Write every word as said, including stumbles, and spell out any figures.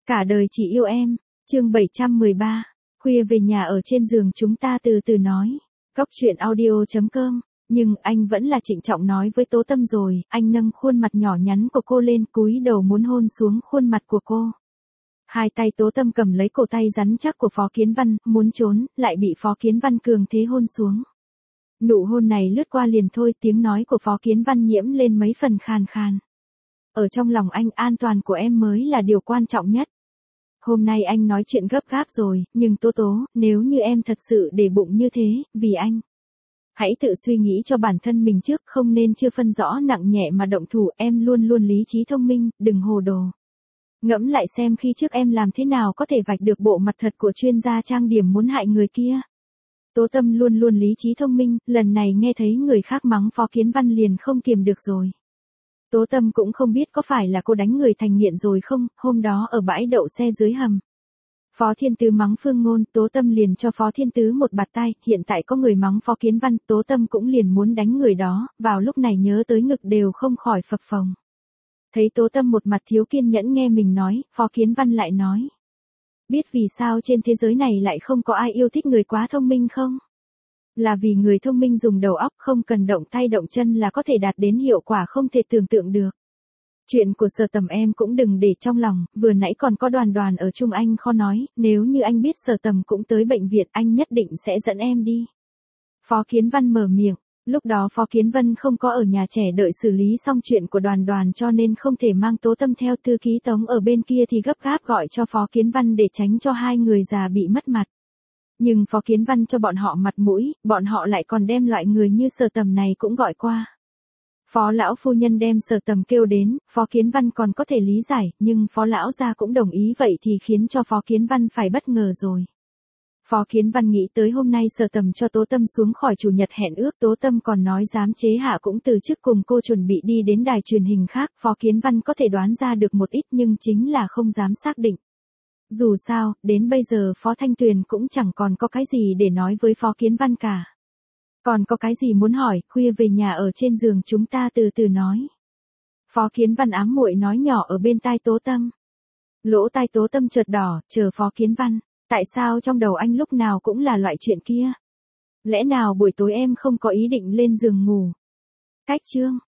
Cả đời chỉ yêu em, chương bảy trăm mười ba, khuya về nhà ở trên giường chúng ta từ từ nói. Cóc truyện audio chấm com, nhưng anh vẫn là trịnh trọng nói với Tố Tâm rồi, anh nâng khuôn mặt nhỏ nhắn của cô lên cúi đầu muốn hôn xuống khuôn mặt của cô. Hai tay Tố Tâm cầm lấy cổ tay rắn chắc của Phó Kiến Văn, muốn trốn, lại bị Phó Kiến Văn cường thế hôn xuống. Nụ hôn này lướt qua liền thôi, tiếng nói của Phó Kiến Văn nhiễm lên mấy phần khàn khàn. Ở trong lòng anh, an toàn của em mới là điều quan trọng nhất. Hôm nay anh nói chuyện gấp gáp rồi, nhưng Tố Tố, nếu như em thật sự để bụng như thế, vì anh. Hãy tự suy nghĩ cho bản thân mình trước, không nên chưa phân rõ nặng nhẹ mà động thủ, em luôn luôn lý trí thông minh, đừng hồ đồ. Ngẫm lại xem khi trước em làm thế nào có thể vạch được bộ mặt thật của chuyên gia trang điểm muốn hại người kia. Tố Tâm luôn luôn lý trí thông minh, lần này nghe thấy người khác mắng Phó Kiến Văn liền không kiềm được rồi. Tố Tâm cũng không biết có phải là cô đánh người thành nghiện rồi không, hôm đó ở bãi đậu xe dưới hầm. Phó Thiên Tứ mắng Phương Ngôn, Tố Tâm liền cho Phó Thiên Tứ một bạt tai, hiện tại có người mắng Phó Kiến Văn, Tố Tâm cũng liền muốn đánh người đó, vào lúc này nhớ tới ngực đều không khỏi phập phồng. Thấy Tố Tâm một mặt thiếu kiên nhẫn nghe mình nói, Phó Kiến Văn lại nói. Biết vì sao trên thế giới này lại không có ai yêu thích người quá thông minh không? Là vì người thông minh dùng đầu óc không cần động tay động chân là có thể đạt đến hiệu quả không thể tưởng tượng được. Chuyện của Sở Tầm em cũng đừng để trong lòng, vừa nãy còn có Đoàn Đoàn ở chung anh khó nói, nếu như anh biết Sở Tầm cũng tới bệnh viện anh nhất định sẽ dẫn em đi. Phó Kiến Văn mở miệng, lúc đó Phó Kiến Văn không có ở nhà trẻ đợi xử lý xong chuyện của Đoàn Đoàn cho nên không thể mang Tố Tâm theo, thư ký Tống ở bên kia thì gấp gáp gọi cho Phó Kiến Văn để tránh cho hai người già bị mất mặt. Nhưng Phó Kiến Văn cho bọn họ mặt mũi, bọn họ lại còn đem loại người như Sở Tầm này cũng gọi qua. Phó lão phu nhân đem Sở Tầm kêu đến, Phó Kiến Văn còn có thể lý giải, nhưng Phó lão gia cũng đồng ý, vậy thì khiến cho Phó Kiến Văn phải bất ngờ rồi. Phó Kiến Văn nghĩ tới hôm nay Sở Tầm cho Tố Tâm xuống khỏi chủ nhật hẹn ước, Tố Tâm còn nói dám chế hạ cũng từ chức cùng cô chuẩn bị đi đến đài truyền hình khác, Phó Kiến Văn có thể đoán ra được một ít nhưng chính là không dám xác định. Dù sao, đến bây giờ Phó Thanh Tuyền cũng chẳng còn có cái gì để nói với Phó Kiến Văn cả. Còn có cái gì muốn hỏi, khuya về nhà ở trên giường chúng ta từ từ nói. Phó Kiến Văn ám muội nói nhỏ ở bên tai Tố Tâm. Lỗ tai Tố Tâm chợt đỏ, chờ Phó Kiến Văn, tại sao trong đầu anh lúc nào cũng là loại chuyện kia? Lẽ nào buổi tối em không có ý định lên giường ngủ? Cách chương